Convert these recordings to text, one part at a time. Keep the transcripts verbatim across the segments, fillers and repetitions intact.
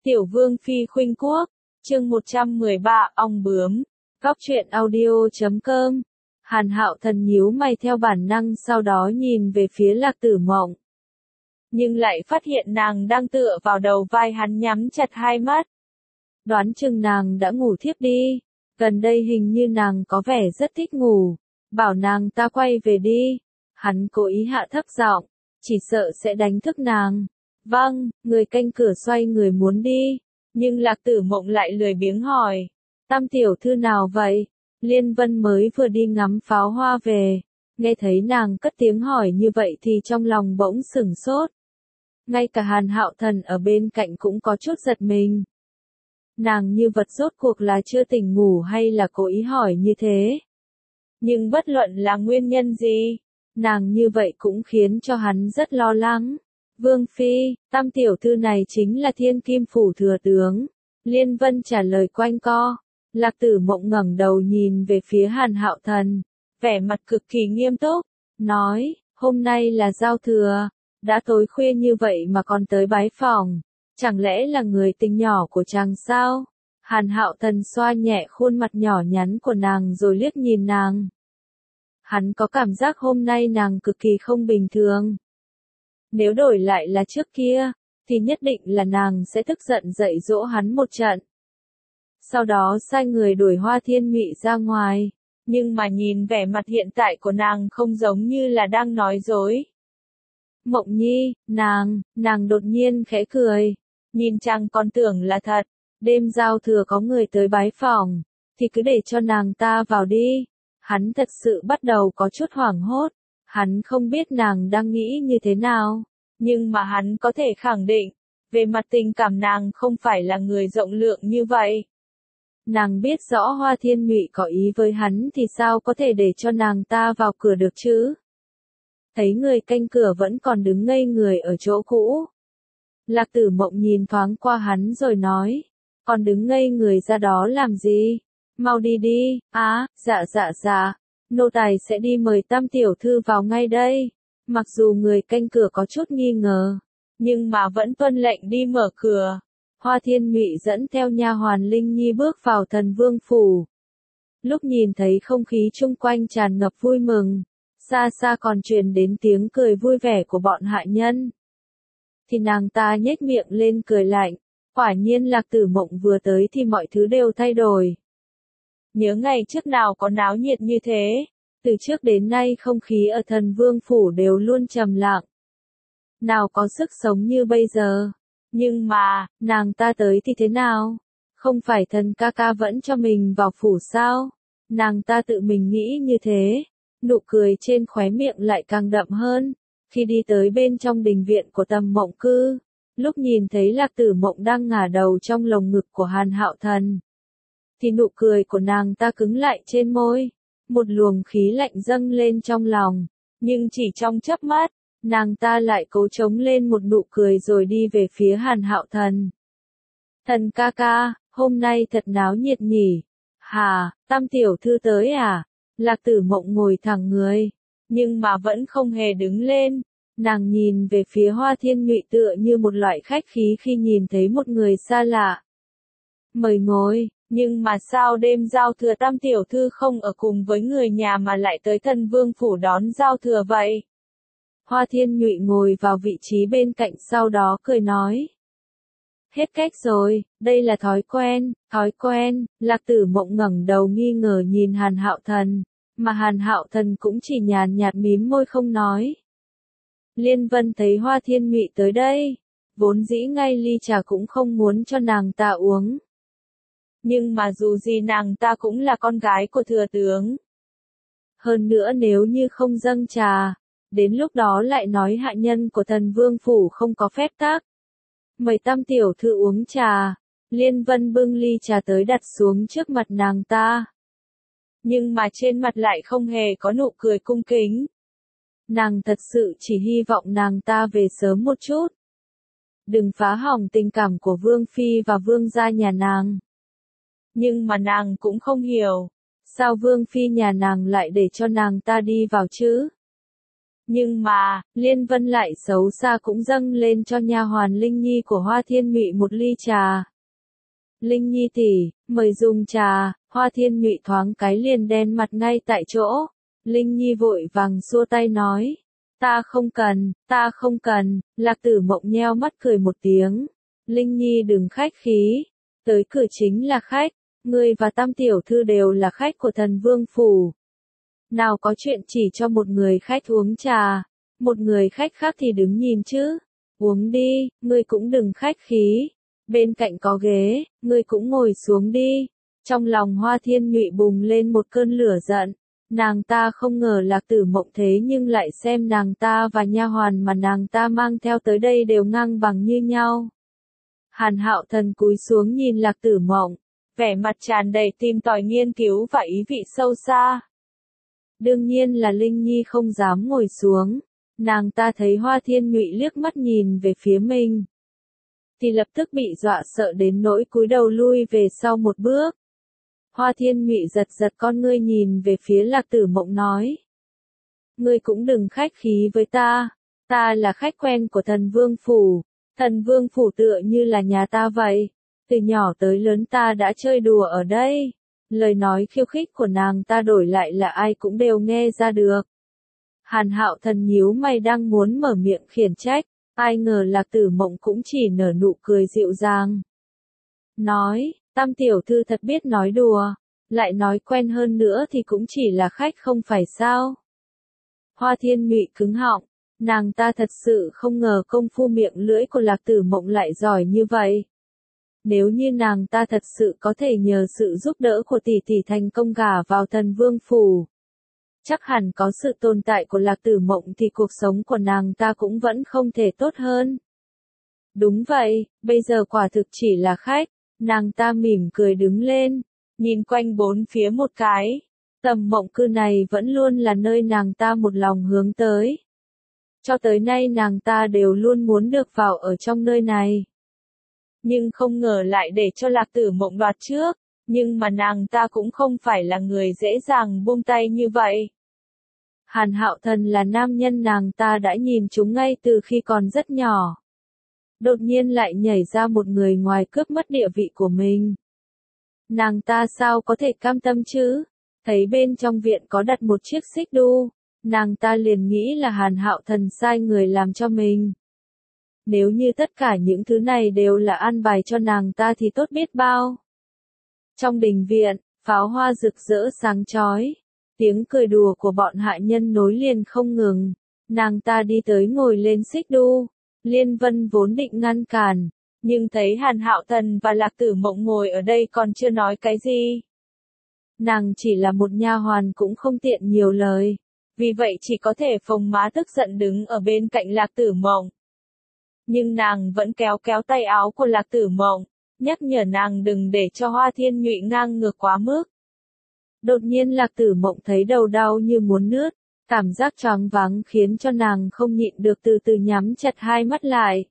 Tiểu Vương Phi khuynh quốc, chương một trăm mười ba, ong bướm, góc truyện audio chấm com. Hàn Hạo Thần nhíu mày theo bản năng, sau đó nhìn về phía Lạc Tử Mộng. Nhưng lại phát hiện nàng đang tựa vào đầu vai hắn, nhắm chặt hai mắt. Đoán chừng nàng đã ngủ thiếp đi, gần đây hình như nàng có vẻ rất thích ngủ, bảo nàng ta quay về đi. Hắn cố ý hạ thấp giọng, chỉ sợ sẽ đánh thức nàng. Vâng, người canh cửa xoay người muốn đi, nhưng Lạc Tử Mộng lại lười biếng hỏi. Tam tiểu thư nào vậy? Liên Vân mới vừa đi ngắm pháo hoa về, nghe thấy nàng cất tiếng hỏi như vậy thì trong lòng bỗng sửng sốt. Ngay cả Hàn Hạo Thần ở bên cạnh cũng có chút giật mình. Nàng như vật rốt cuộc là chưa tỉnh ngủ hay là cố ý hỏi như thế? Nhưng bất luận là nguyên nhân gì, nàng như vậy cũng khiến cho hắn rất lo lắng. Vương Phi, tam tiểu thư này chính là Thiên Kim Phủ thừa tướng. Liên Vân trả lời quanh co. Lạc Tử Mộng ngẩng đầu nhìn về phía Hàn Hạo Thần, vẻ mặt cực kỳ nghiêm túc, nói, hôm nay là giao thừa, đã tối khuya như vậy mà còn tới bái phòng, chẳng lẽ là người tình nhỏ của chàng sao? Hàn Hạo Thần xoa nhẹ khuôn mặt nhỏ nhắn của nàng rồi liếc nhìn nàng. Hắn có cảm giác hôm nay nàng cực kỳ không bình thường. Nếu đổi lại là trước kia, thì nhất định là nàng sẽ tức giận dạy dỗ hắn một trận. Sau đó sai người đuổi Hoa Thiên Mị ra ngoài, nhưng mà nhìn vẻ mặt hiện tại của nàng không giống như là đang nói dối. Mộng Nhi, nàng, nàng đột nhiên khẽ cười, nhìn chàng còn tưởng là thật, đêm giao thừa có người tới bái phòng, thì cứ để cho nàng ta vào đi. Hắn thật sự bắt đầu có chút hoảng hốt, hắn không biết nàng đang nghĩ như thế nào, nhưng mà hắn có thể khẳng định, về mặt tình cảm nàng không phải là người rộng lượng như vậy. Nàng biết rõ Hoa Thiên Mị có ý với hắn thì sao có thể để cho nàng ta vào cửa được chứ? Thấy người canh cửa vẫn còn đứng ngây người ở chỗ cũ. Lạc Tử Mộng nhìn thoáng qua hắn rồi nói, còn đứng ngây người ra đó làm gì? Mau đi đi. Á, à, dạ dạ dạ, nô tài sẽ đi mời tam tiểu thư vào ngay đây. Mặc dù người canh cửa có chút nghi ngờ, nhưng mà vẫn tuân lệnh đi mở cửa. Hoa Thiên Mị dẫn theo nha hoàn Linh Nhi bước vào Thần Vương phủ. Lúc nhìn thấy không khí chung quanh tràn ngập vui mừng, xa xa còn truyền đến tiếng cười vui vẻ của bọn hạ nhân, thì nàng ta nhếch miệng lên cười lạnh. Quả nhiên Lạc Tử Mộng vừa tới thì mọi thứ đều thay đổi. Nhớ ngày trước nào có náo nhiệt như thế, từ trước đến nay không khí ở Thần Vương phủ đều luôn trầm lặng, nào có sức sống như bây giờ. Nhưng mà, nàng ta tới thì thế nào? Không phải thần ca ca vẫn cho mình vào phủ sao? Nàng ta tự mình nghĩ như thế, nụ cười trên khóe miệng lại càng đậm hơn. Khi đi tới bên trong đình viện của Tầm Mộng Cư, lúc nhìn thấy Lạc Tử Mộng đang ngả đầu trong lồng ngực của Hàn Hạo Thần, thì nụ cười của nàng ta cứng lại trên môi, một luồng khí lạnh dâng lên trong lòng, nhưng chỉ trong chớp mắt, nàng ta lại cố chống lên một nụ cười rồi đi về phía Hàn Hạo Thần. Thần ca ca, hôm nay thật náo nhiệt nhỉ? Hà, tam tiểu thư tới à? Lạc Tử Mộng ngồi thẳng người, nhưng mà vẫn không hề đứng lên. Nàng nhìn về phía Hoa Thiên Mị tựa như một loại khách khí khi nhìn thấy một người xa lạ. Mời ngồi, nhưng mà sao đêm giao thừa tam tiểu thư không ở cùng với người nhà mà lại tới Thần Vương phủ đón giao thừa vậy? Hoa Thiên Nhụy ngồi vào vị trí bên cạnh sau đó cười nói. Hết cách rồi, đây là thói quen, thói quen. Lạc Tử Mộng ngẩng đầu nghi ngờ nhìn Hàn Hạo Thần, mà Hàn Hạo Thần cũng chỉ nhàn nhạt mím môi không nói. Liên Vân thấy Hoa Thiên Nhụy tới đây, vốn dĩ ngay ly trà cũng không muốn cho nàng ta uống. Nhưng mà dù gì nàng ta cũng là con gái của thừa tướng. Hơn nữa nếu như không dâng trà, đến lúc đó lại nói hạ nhân của Thần Vương phủ không có phép tắc. Mời tam tiểu thư uống trà. Liên Vân bưng ly trà tới đặt xuống trước mặt nàng ta. Nhưng mà trên mặt lại không hề có nụ cười cung kính. Nàng thật sự chỉ hy vọng nàng ta về sớm một chút. Đừng phá hỏng tình cảm của Vương Phi và Vương gia nhà nàng. Nhưng mà nàng cũng không hiểu, sao Vương Phi nhà nàng lại để cho nàng ta đi vào chứ? Nhưng mà, Liên Vân lại xấu xa cũng dâng lên cho nha hoàn Linh Nhi của Hoa Thiên Nhụy một ly trà. Linh Nhi tỷ, mời dùng trà. Hoa Thiên Nhụy thoáng cái liền đen mặt ngay tại chỗ. Linh Nhi vội vàng xua tay nói. Ta không cần, ta không cần. Lạc Tử Mộng nheo mắt cười một tiếng. Linh Nhi đừng khách khí. Tới cửa chính là khách. Ngươi và Tam tiểu thư đều là khách của Thần Vương phủ. Nào có chuyện chỉ cho một người khách uống trà. Một người khách khác thì đứng nhìn chứ. Uống đi, ngươi cũng đừng khách khí. Bên cạnh có ghế, ngươi cũng ngồi xuống đi. Trong lòng Hoa Thiên Nhụy bùng lên một cơn lửa giận. Nàng ta không ngờ Lạc Tử Mộng thế nhưng lại xem nàng ta và nha hoàn mà nàng ta mang theo tới đây đều ngang bằng như nhau. Hàn Hạo Thần cúi xuống nhìn Lạc Tử Mộng, vẻ mặt tràn đầy tìm tòi nghiên cứu và ý vị sâu xa. Đương nhiên là Linh Nhi không dám ngồi xuống. Nàng ta thấy Hoa Thiên Nhụy liếc mắt nhìn về phía mình, thì lập tức bị dọa sợ đến nỗi cúi đầu lui về sau một bước. Hoa Thiên Nhụy giật giật con ngươi nhìn về phía Lạc Tử Mộng nói. Ngươi cũng đừng khách khí với ta, ta là khách quen của Thần Vương phủ, Thần Vương phủ tựa như là nhà ta vậy, từ nhỏ tới lớn ta đã chơi đùa ở đây. Lời nói khiêu khích của nàng ta đổi lại là ai cũng đều nghe ra được. Hàn Hạo Thần nhíu mày đang muốn mở miệng khiển trách, ai ngờ Lạc Tử Mộng cũng chỉ nở nụ cười dịu dàng. Nói, Tam tiểu thư thật biết nói đùa, lại nói quen hơn nữa thì cũng chỉ là khách không phải sao. Hoa Thiên Nhụy cứng họng, nàng ta thật sự không ngờ công phu miệng lưỡi của Lạc Tử Mộng lại giỏi như vậy. Nếu như nàng ta thật sự có thể nhờ sự giúp đỡ của tỷ tỷ thành công gả vào Thần Vương phủ, chắc hẳn có sự tồn tại của Lạc Tử Mộng thì cuộc sống của nàng ta cũng vẫn không thể tốt hơn. Đúng vậy, bây giờ quả thực chỉ là khách. Nàng ta mỉm cười đứng lên, nhìn quanh bốn phía một cái. Tầm Mộng Cư này vẫn luôn là nơi nàng ta một lòng hướng tới. Cho tới nay nàng ta đều luôn muốn được vào ở trong nơi này. Nhưng không ngờ lại để cho Lạc Tử Mộng đoạt trước. Nhưng mà nàng ta cũng không phải là người dễ dàng buông tay như vậy. Hàn Hạo Thần là nam nhân nàng ta đã nhìn chúng ngay từ khi còn rất nhỏ. Đột nhiên lại nhảy ra một người ngoài cướp mất địa vị của mình. Nàng ta sao có thể cam tâm chứ? Thấy bên trong viện có đặt một chiếc xích đu, nàng ta liền nghĩ là Hàn Hạo Thần sai người làm cho mình. Nếu như tất cả những thứ này đều là an bài cho nàng ta thì tốt biết bao. Trong đình viện, pháo hoa rực rỡ sáng chói, tiếng cười đùa của bọn hạ nhân nối liền không ngừng. Nàng ta đi tới ngồi lên xích đu. Liên Vân vốn định ngăn cản, nhưng thấy Hàn Hạo Thần và Lạc Tử Mộng ngồi ở đây còn chưa nói cái gì. Nàng chỉ là một nha hoàn cũng không tiện nhiều lời, vì vậy chỉ có thể phồng má tức giận đứng ở bên cạnh Lạc Tử Mộng. Nhưng nàng vẫn kéo kéo tay áo của Lạc Tử Mộng, nhắc nhở nàng đừng để cho Hoa Thiên Nhụy ngang ngược quá mức. Đột nhiên Lạc Tử Mộng thấy đầu đau như muốn nứt. Cảm giác choáng váng khiến cho nàng không nhịn được từ từ nhắm chặt hai mắt lại.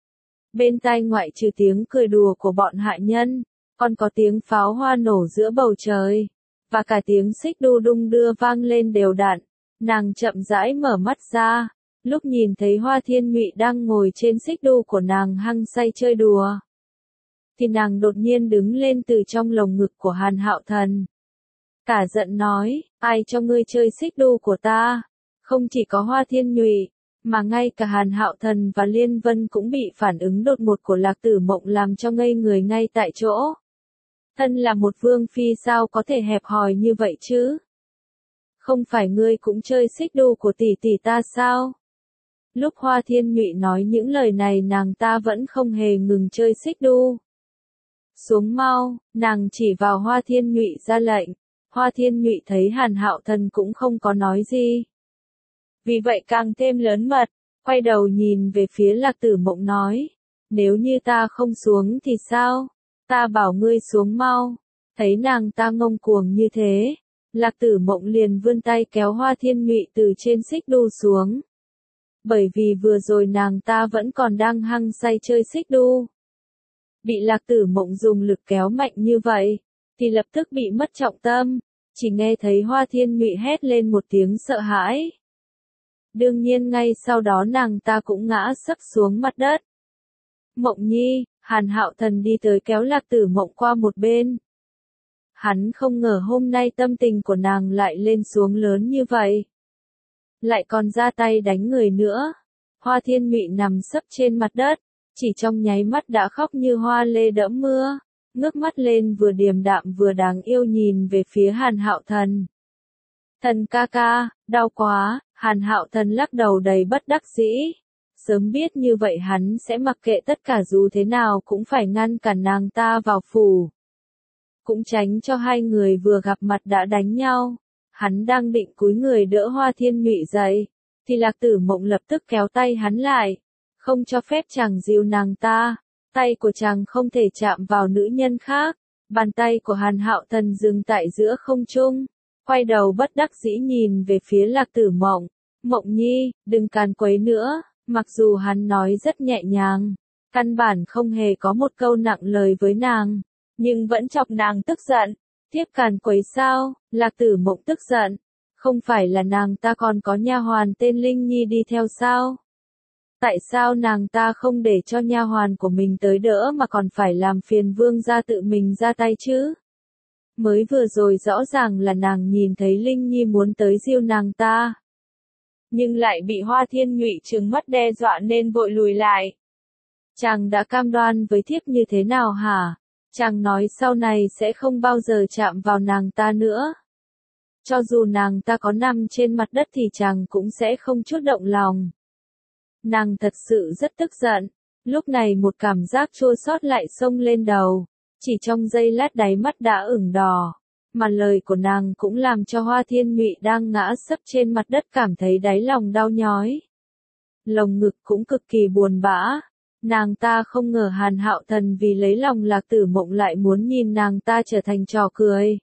Bên tai ngoại trừ tiếng cười đùa của bọn hạ nhân, còn có tiếng pháo hoa nổ giữa bầu trời, và cả tiếng xích đu đung đưa vang lên đều đặn. Nàng chậm rãi mở mắt ra, lúc nhìn thấy Hoa Thiên Nhụy đang ngồi trên xích đu của nàng hăng say chơi đùa, thì nàng đột nhiên đứng lên từ trong lồng ngực của Hàn Hạo Thần. Cả giận nói, ai cho ngươi chơi xích đu của ta? Không chỉ có Hoa Thiên Nhụy, mà ngay cả Hàn Hạo Thần và Liên Vân cũng bị phản ứng đột ngột của Lạc Tử Mộng làm cho ngây người ngay tại chỗ. Thân là một vương phi sao có thể hẹp hòi như vậy chứ? Không phải ngươi cũng chơi xích đu của tỷ tỷ ta sao? Lúc Hoa Thiên Nhụy nói những lời này nàng ta vẫn không hề ngừng chơi xích đu. Xuống mau, nàng chỉ vào Hoa Thiên Nhụy ra lệnh. Hoa Thiên Nhụy thấy Hàn Hạo Thần cũng không có nói gì. Vì vậy càng thêm lớn mật, quay đầu nhìn về phía Lạc Tử Mộng nói. Nếu như ta không xuống thì sao? Ta bảo ngươi xuống mau. Thấy nàng ta ngông cuồng như thế, Lạc Tử Mộng liền vươn tay kéo Hoa Thiên Nhụy từ trên xích đu xuống. Bởi vì vừa rồi nàng ta vẫn còn đang hăng say chơi xích đu. Bị Lạc Tử Mộng dùng lực kéo mạnh như vậy, thì lập tức bị mất trọng tâm, chỉ nghe thấy Hoa Thiên Nhụy hét lên một tiếng sợ hãi. Đương nhiên ngay sau đó nàng ta cũng ngã sấp xuống mặt đất. Mộng Nhi, Hàn Hạo Thần đi tới kéo Lạc Tử Mộng qua một bên. Hắn không ngờ hôm nay tâm tình của nàng lại lên xuống lớn như vậy. Lại còn ra tay đánh người nữa. Hoa Thiên Mị nằm sấp trên mặt đất, chỉ trong nháy mắt đã khóc như hoa lê đẫm mưa, ngước mắt lên vừa điềm đạm vừa đáng yêu nhìn về phía Hàn Hạo Thần. Thần ca ca, đau quá, Hàn Hạo Thần lắc đầu đầy bất đắc dĩ. Sớm biết như vậy hắn sẽ mặc kệ tất cả dù thế nào cũng phải ngăn cản nàng ta vào phủ. Cũng tránh cho hai người vừa gặp mặt đã đánh nhau. Hắn đang định cúi người đỡ Hoa Thiên Mị dậy, thì Lạc Tử Mộng lập tức kéo tay hắn lại, không cho phép chàng dìu nàng ta. Tay của chàng không thể chạm vào nữ nhân khác. Bàn tay của Hàn Hạo Thần dừng tại giữa không trung, quay đầu bất đắc dĩ nhìn về phía Lạc Tử Mộng. Mộng Nhi, đừng càn quấy nữa. Mặc dù hắn nói rất nhẹ nhàng, căn bản không hề có một câu nặng lời với nàng, nhưng vẫn chọc nàng tức giận. Tiếp càn quấy sao? Lạc Tử Mộng tức giận. Không phải là nàng ta còn có nha hoàn tên Linh Nhi đi theo sao? Tại sao nàng ta không để cho nha hoàn của mình tới đỡ mà còn phải làm phiền vương gia tự mình ra tay chứ? Mới vừa rồi rõ ràng là nàng nhìn thấy Linh Nhi muốn tới giêu nàng ta, nhưng lại bị Hoa Thiên Nhụy trừng mắt đe dọa nên vội lùi lại. Chàng đã cam đoan với thiếp như thế nào hả? Chàng nói sau này sẽ không bao giờ chạm vào nàng ta nữa. Cho dù nàng ta có nằm trên mặt đất thì chàng cũng sẽ không chút động lòng. Nàng thật sự rất tức giận. Lúc này một cảm giác chua xót lại xông lên đầu. Chỉ trong giây lát đáy mắt đã ửng đỏ. Mà lời của nàng cũng làm cho Hoa Thiên Nhụy đang ngã sấp trên mặt đất cảm thấy đáy lòng đau nhói. Lồng ngực cũng cực kỳ buồn bã. Nàng ta không ngờ Hàn Hạo Thần vì lấy lòng Lạc Tử Mộng lại muốn nhìn nàng ta trở thành trò cười.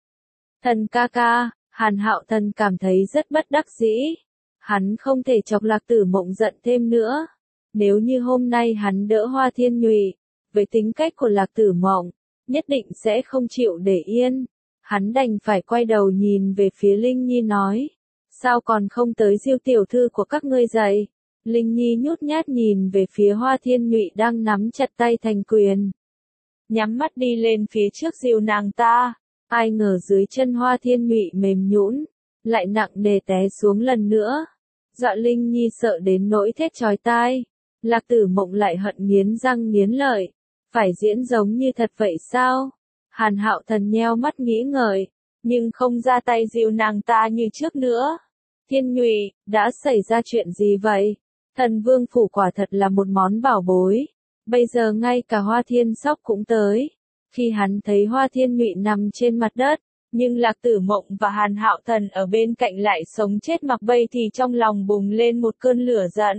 Thần ca ca, Hàn Hạo Thần cảm thấy rất bất đắc dĩ. Hắn không thể chọc Lạc Tử Mộng giận thêm nữa. Nếu như hôm nay hắn đỡ Hoa Thiên Nhụy, với tính cách của Lạc Tử Mộng, nhất định sẽ không chịu để yên. Hắn đành phải quay đầu nhìn về phía Linh Nhi nói. Sao còn không tới diêu tiểu thư của các ngươi dậy? Linh Nhi nhút nhát nhìn về phía Hoa Thiên Nhụy đang nắm chặt tay thành quyền. Nhắm mắt đi lên phía trước diêu nàng ta. Ai ngờ dưới chân Hoa Thiên Nhụy mềm nhũn, lại nặng nề té xuống lần nữa. Dọa Linh Nhi sợ đến nỗi thét chói tai. Lạc Tử Mộng lại hận nghiến răng nghiến lợi. Phải diễn giống như thật vậy sao? Hàn Hạo Thần nheo mắt nghĩ ngợi, nhưng không ra tay dìu nàng ta như trước nữa. Thiên Nhụy, đã xảy ra chuyện gì vậy? Thần Vương phủ quả thật là một món bảo bối. Bây giờ ngay cả Hoa Thiên Sóc cũng tới. Khi hắn thấy Hoa Thiên Nhụy nằm trên mặt đất, nhưng Lạc Tử Mộng và Hàn Hạo Thần ở bên cạnh lại sống chết mặc bay thì trong lòng bùng lên một cơn lửa giận.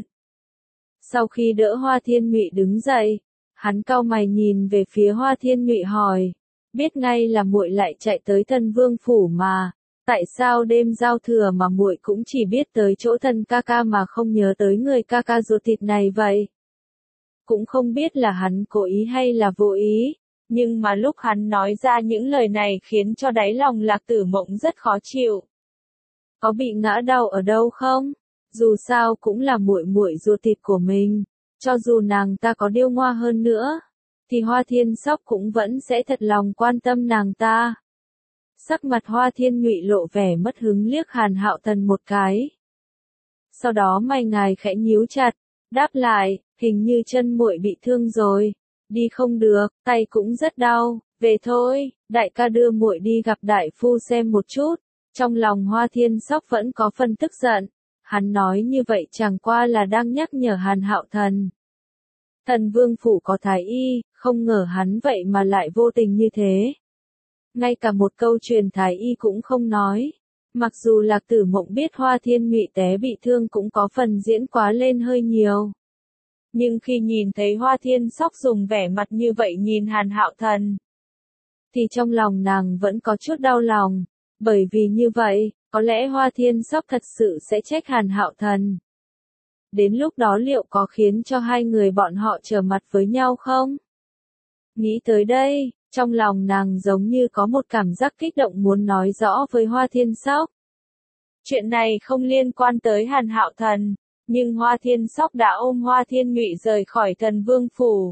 Sau khi đỡ Hoa Thiên Nhụy đứng dậy, hắn cau mày nhìn về phía Hoa Thiên Nhụy hỏi, biết ngay là muội lại chạy tới Thần Vương phủ mà, tại sao đêm giao thừa mà muội cũng chỉ biết tới chỗ thần ca ca mà không nhớ tới người ca ca ruột thịt này vậy? Cũng không biết là hắn cố ý hay là vô ý, nhưng mà lúc hắn nói ra những lời này khiến cho đáy lòng Lạc Tử Mộng rất khó chịu. Có bị ngã đau ở đâu không? Dù sao cũng là muội muội ruột thịt của mình, cho dù nàng ta có điêu ngoa hơn nữa, thì Hoa Thiên Sóc cũng vẫn sẽ thật lòng quan tâm nàng ta. Sắc mặt Hoa Thiên Nhụy lộ vẻ mất hứng liếc Hàn Hạo Thần một cái. Sau đó mày ngài khẽ nhíu chặt, đáp lại, hình như chân muội bị thương rồi, đi không được, tay cũng rất đau, về thôi, đại ca đưa muội đi gặp đại phu xem một chút. Trong lòng Hoa Thiên Sóc vẫn có phần tức giận, hắn nói như vậy chẳng qua là đang nhắc nhở Hàn Hạo Thần. Thần Vương phủ có thái y, không ngờ hắn vậy mà lại vô tình như thế. Ngay cả một câu truyền thái y cũng không nói. Mặc dù Lạc Tử Mộng biết Hoa Thiên Nhụy té bị thương cũng có phần diễn quá lên hơi nhiều. Nhưng khi nhìn thấy Hoa Thiên Sóc dùng vẻ mặt như vậy nhìn Hàn Hạo Thần, thì trong lòng nàng vẫn có chút đau lòng. Bởi vì như vậy, có lẽ Hoa Thiên Sóc thật sự sẽ trách Hàn Hạo Thần. Đến lúc đó liệu có khiến cho hai người bọn họ trở mặt với nhau không? Nghĩ tới đây, trong lòng nàng giống như có một cảm giác kích động muốn nói rõ với Hoa Thiên Sóc. Chuyện này không liên quan tới Hàn Hạo Thần, nhưng Hoa Thiên Sóc đã ôm Hoa Thiên Ngụy rời khỏi Thần Vương Phủ.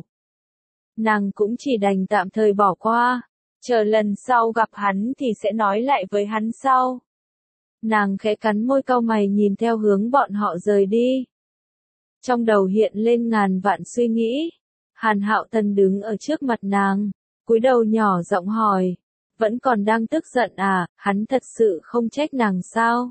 Nàng cũng chỉ đành tạm thời bỏ qua, chờ lần sau gặp hắn thì sẽ nói lại với hắn sau. Nàng khẽ cắn môi cau mày nhìn theo hướng bọn họ rời đi. Trong đầu hiện lên ngàn vạn suy nghĩ. Hàn Hạo Thần đứng ở trước mặt nàng, cúi đầu nhỏ giọng hỏi, vẫn còn đang tức giận à, hắn thật sự không trách nàng sao?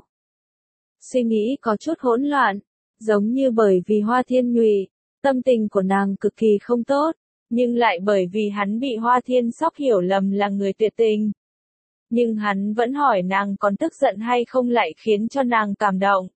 Suy nghĩ có chút hỗn loạn, giống như bởi vì Hoa Thiên Ngụy, tâm tình của nàng cực kỳ không tốt, nhưng lại bởi vì hắn bị Hoa Thiên Sóc hiểu lầm là người tuyệt tình. Nhưng hắn vẫn hỏi nàng còn tức giận hay không lại khiến cho nàng cảm động.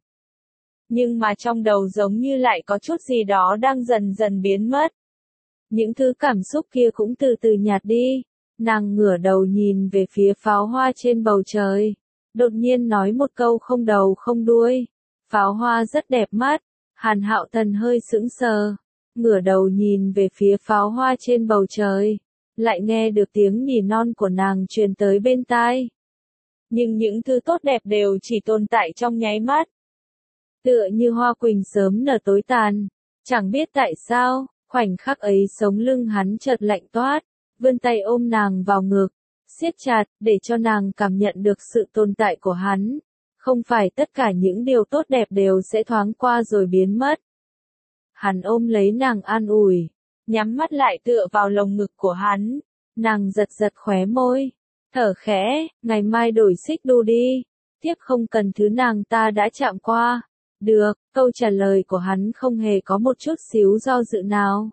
Nhưng mà trong đầu giống như lại có chút gì đó đang dần dần biến mất. Những thứ cảm xúc kia cũng từ từ nhạt đi. Nàng ngửa đầu nhìn về phía pháo hoa trên bầu trời. Đột nhiên nói một câu không đầu không đuôi. Pháo hoa rất đẹp mắt. Hàn Hạo Thần hơi sững sờ. Ngửa đầu nhìn về phía pháo hoa trên bầu trời. Lại nghe được tiếng nỉ non của nàng truyền tới bên tai. Nhưng những thứ tốt đẹp đều chỉ tồn tại trong nháy mắt. Tựa như hoa quỳnh sớm nở tối tàn. Chẳng biết tại sao, khoảnh khắc ấy sống lưng hắn chợt lạnh toát, vươn tay ôm nàng vào ngực, siết chặt, để cho nàng cảm nhận được sự tồn tại của hắn. Không phải tất cả những điều tốt đẹp đều sẽ thoáng qua rồi biến mất. Hắn ôm lấy nàng an ủi, nhắm mắt lại tựa vào lồng ngực của hắn. Nàng giật giật khóe môi, thở khẽ, ngày mai đổi xích đu đi, tiếp không cần thứ nàng ta đã chạm qua. Được, câu trả lời của hắn không hề có một chút xíu do dự nào.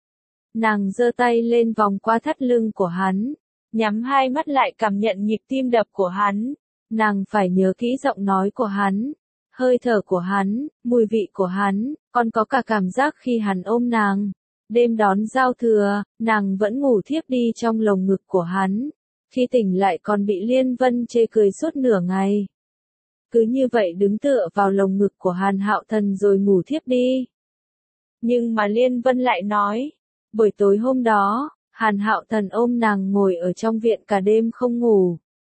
Nàng giơ tay lên vòng qua thắt lưng của hắn, nhắm hai mắt lại cảm nhận nhịp tim đập của hắn. Nàng phải nhớ kỹ giọng nói của hắn, hơi thở của hắn, mùi vị của hắn, còn có cả cảm giác khi hắn ôm nàng. Đêm đón giao thừa, nàng vẫn ngủ thiếp đi trong lồng ngực của hắn. Khi tỉnh lại còn bị Liên Vân chê cười suốt nửa ngày. Cứ như vậy đứng tựa vào lồng ngực của Hàn Hạo Thần rồi ngủ thiếp đi. Nhưng mà Liên Vân lại nói, buổi tối hôm đó, Hàn Hạo Thần ôm nàng ngồi ở trong viện cả đêm không ngủ.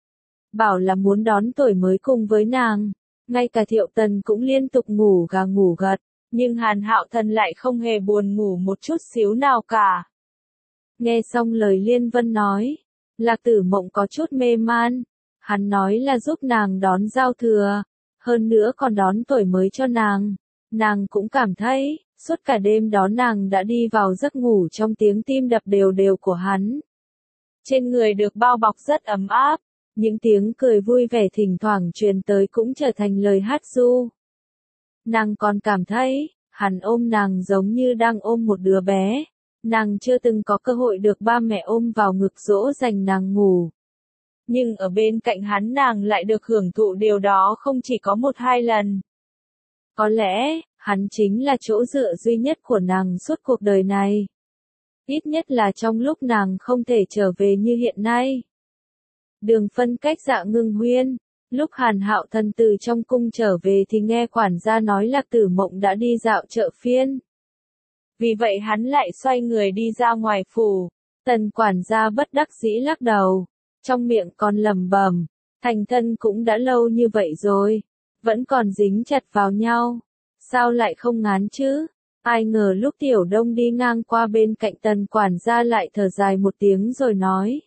Bảo là muốn đón tuổi mới cùng với nàng, ngay cả Thiệu Tần cũng liên tục ngủ gà ngủ gật, nhưng Hàn Hạo Thần lại không hề buồn ngủ một chút xíu nào cả. Nghe xong lời Liên Vân nói, Lạc Tử Mộng có chút mê man. Hắn nói là giúp nàng đón giao thừa, hơn nữa còn đón tuổi mới cho nàng. Nàng cũng cảm thấy, suốt cả đêm đó nàng đã đi vào giấc ngủ trong tiếng tim đập đều đều của hắn. Trên người được bao bọc rất ấm áp, những tiếng cười vui vẻ thỉnh thoảng truyền tới cũng trở thành lời hát ru. Nàng còn cảm thấy, hắn ôm nàng giống như đang ôm một đứa bé. Nàng chưa từng có cơ hội được ba mẹ ôm vào ngực dỗ dành nàng ngủ. Nhưng ở bên cạnh hắn nàng lại được hưởng thụ điều đó không chỉ có một hai lần. Có lẽ, hắn chính là chỗ dựa duy nhất của nàng suốt cuộc đời này. Ít nhất là trong lúc nàng không thể trở về như hiện nay. Đường phân cách Dạ Ngưng Huyên, lúc Hàn Hạo Thần từ trong cung trở về thì nghe quản gia nói Lạc Tử Mộng đã đi dạo chợ phiên. Vì vậy hắn lại xoay người đi ra ngoài phủ. Tần quản gia bất đắc dĩ lắc đầu, trong miệng còn lẩm bẩm, thành thân cũng đã lâu như vậy rồi, vẫn còn dính chặt vào nhau, sao lại không ngán chứ? Ai ngờ lúc Tiểu Đông đi ngang qua bên cạnh tần quản gia lại thở dài một tiếng rồi nói,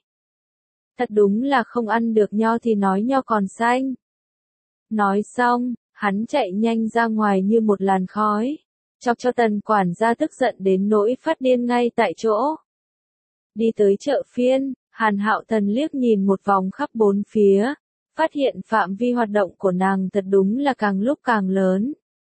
thật đúng là không ăn được nho thì nói nho còn xanh. Nói xong, hắn chạy nhanh ra ngoài như một làn khói, chọc cho tần quản gia tức giận đến nỗi phát điên ngay tại chỗ. Đi tới chợ phiên, Hàn Hạo Thần liếc nhìn một vòng khắp bốn phía, phát hiện phạm vi hoạt động của nàng thật đúng là càng lúc càng lớn.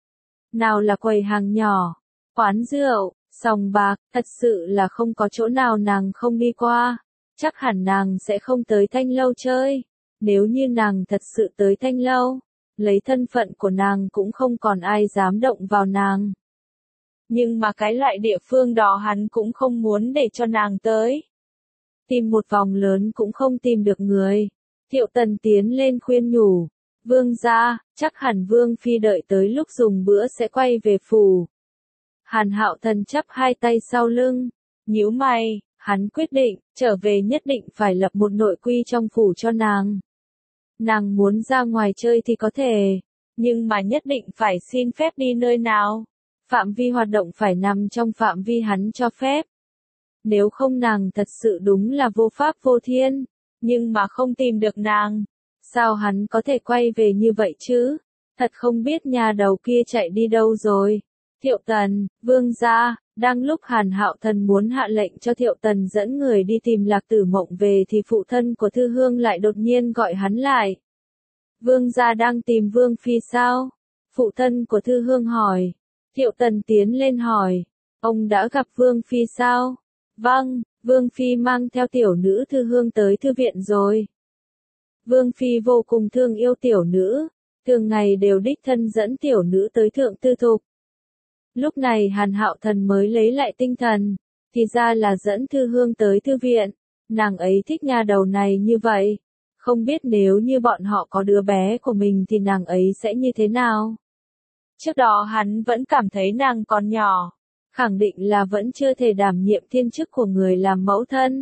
Nào là quầy hàng nhỏ, quán rượu, sòng bạc, thật sự là không có chỗ nào nàng không đi qua. Chắc hẳn nàng sẽ không tới Thanh Lâu chơi. Nếu như nàng thật sự tới Thanh Lâu, lấy thân phận của nàng cũng không còn ai dám động vào nàng. Nhưng mà cái loại địa phương đó hắn cũng không muốn để cho nàng tới. Tìm một vòng lớn cũng không tìm được người. Thiệu Tần tiến lên khuyên nhủ, vương gia, chắc hẳn vương phi đợi tới lúc dùng bữa sẽ quay về phủ. Hàn Hạo Thần chắp hai tay sau lưng, nhíu mày, hắn quyết định, trở về nhất định phải lập một nội quy trong phủ cho nàng. Nàng muốn ra ngoài chơi thì có thể, nhưng mà nhất định phải xin phép đi nơi nào. Phạm vi hoạt động phải nằm trong phạm vi hắn cho phép. Nếu không nàng thật sự đúng là vô pháp vô thiên, nhưng mà không tìm được nàng. Sao hắn có thể quay về như vậy chứ? Thật không biết nhà đầu kia chạy đi đâu rồi. Thiệu Tần, Vương gia, đang lúc Hàn Hạo Thần muốn hạ lệnh cho Thiệu Tần dẫn người đi tìm Lạc Tử Mộng về thì phụ thân của Thư Hương lại đột nhiên gọi hắn lại. Vương gia đang tìm Vương Phi sao? Phụ thân của Thư Hương hỏi. Thiệu Tần tiến lên hỏi. Ông đã gặp Vương Phi sao? Vâng, Vương Phi mang theo tiểu nữ Thư Hương tới thư viện rồi. Vương Phi vô cùng thương yêu tiểu nữ, thường ngày đều đích thân dẫn tiểu nữ tới thượng tư thục. Lúc này Hàn Hạo Thần mới lấy lại tinh thần, thì ra là dẫn Thư Hương tới thư viện, nàng ấy thích nha đầu này như vậy. Không biết nếu như bọn họ có đứa bé của mình thì nàng ấy sẽ như thế nào? Trước đó hắn vẫn cảm thấy nàng còn nhỏ, khẳng định là vẫn chưa thể đảm nhiệm thiên chức của người làm mẫu thân.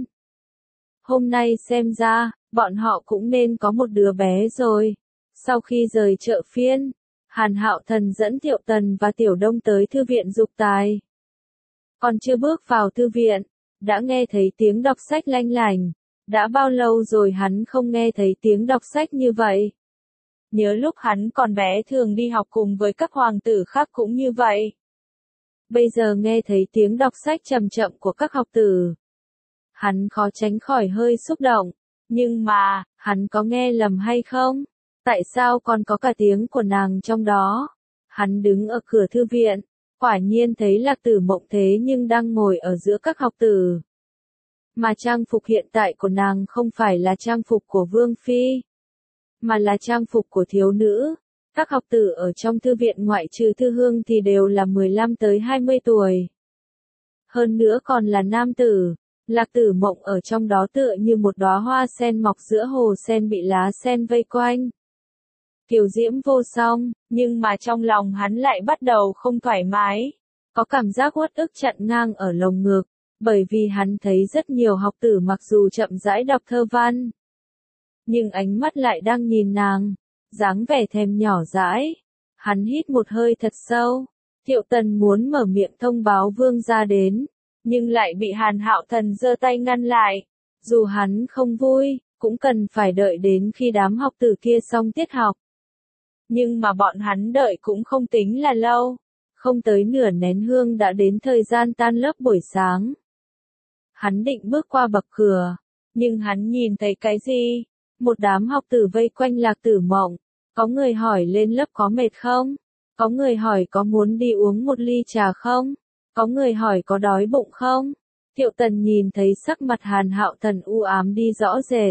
Hôm nay xem ra, bọn họ cũng nên có một đứa bé rồi. Sau khi rời chợ phiên, Hàn Hạo Thần dẫn Thiệu Tần và Tiểu Đông tới thư viện dục tài. Còn chưa bước vào thư viện, đã nghe thấy tiếng đọc sách lanh lành. Đã bao lâu rồi hắn không nghe thấy tiếng đọc sách như vậy? Nhớ lúc hắn còn bé thường đi học cùng với các hoàng tử khác cũng như vậy. Bây giờ nghe thấy tiếng đọc sách chậm chậm của các học tử. Hắn khó tránh khỏi hơi xúc động. Nhưng mà, hắn có nghe lầm hay không? Tại sao còn có cả tiếng của nàng trong đó? Hắn đứng ở cửa thư viện, quả nhiên thấy Lạc Tử Mộng thế nhưng đang ngồi ở giữa các học tử. Mà trang phục hiện tại của nàng không phải là trang phục của Vương Phi, mà là trang phục của thiếu nữ. Các học tử ở trong thư viện ngoại trừ Thư Hương thì đều là mười lăm tới hai mươi tuổi. Hơn nữa còn là nam tử. Lạc Tử Mộng ở trong đó tựa như một đóa hoa sen mọc giữa hồ sen bị lá sen vây quanh. Kiều diễm vô song, nhưng mà trong lòng hắn lại bắt đầu không thoải mái. Có cảm giác uất ức chặn ngang ở lồng ngực, bởi vì hắn thấy rất nhiều học tử mặc dù chậm rãi đọc thơ văn, nhưng ánh mắt lại đang nhìn nàng, dáng vẻ thèm nhỏ dãi. Hắn hít một hơi thật sâu. Thiệu Tần muốn mở miệng thông báo Vương gia đến, nhưng lại bị Hàn Hạo Thần giơ tay ngăn lại. Dù hắn không vui, cũng cần phải đợi đến khi đám học tử kia xong tiết học. Nhưng mà bọn hắn đợi cũng không tính là lâu. Không tới nửa nén hương đã đến thời gian tan lớp buổi sáng. Hắn định bước qua bậc cửa, nhưng hắn nhìn thấy cái gì? Một đám học tử vây quanh Lạc Tử Mộng. Có người hỏi lên lớp có mệt không? Có người hỏi có muốn đi uống một ly trà không? Có người hỏi có đói bụng không? Thiệu Tần nhìn thấy sắc mặt Hàn Hạo Thần u ám đi rõ rệt.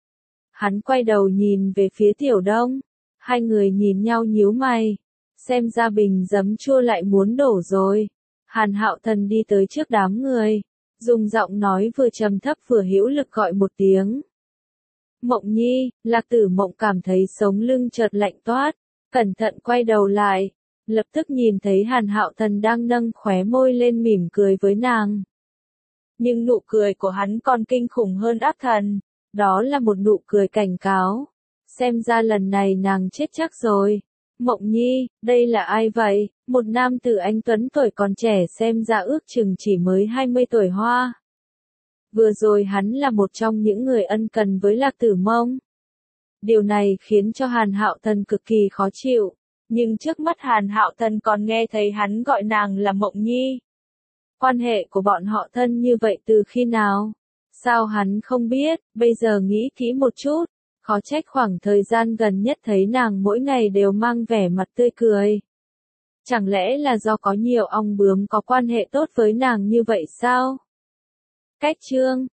Hắn quay đầu nhìn về phía Tiểu Đông. Hai người nhìn nhau nhíu mày. Xem ra bình giấm chua lại muốn đổ rồi. Hàn Hạo Thần đi tới trước đám người, dùng giọng nói vừa trầm thấp vừa hữu lực gọi một tiếng. Mộng Nhi. Lạc Tử Mộng cảm thấy sống lưng chợt lạnh toát, cẩn thận quay đầu lại, lập tức nhìn thấy Hàn Hạo Thần đang nâng khóe môi lên mỉm cười với nàng. Nhưng nụ cười của hắn còn kinh khủng hơn ác thần, đó là một nụ cười cảnh cáo. Xem ra lần này nàng chết chắc rồi. Mộng Nhi, đây là ai vậy? Một nam tử anh tuấn tuổi còn trẻ xem ra ước chừng chỉ mới hai mươi tuổi hoa. Vừa rồi hắn là một trong những người ân cần với Lạc Tử Mộng. Điều này khiến cho Hàn Hạo Thần cực kỳ khó chịu, nhưng trước mắt Hàn Hạo Thần còn nghe thấy hắn gọi nàng là Mộng Nhi. Quan hệ của bọn họ thân như vậy từ khi nào? Sao hắn không biết? Bây giờ nghĩ kỹ một chút, khó trách khoảng thời gian gần nhất thấy nàng mỗi ngày đều mang vẻ mặt tươi cười. Chẳng lẽ là do có nhiều ong bướm có quan hệ tốt với nàng như vậy sao? Cách chương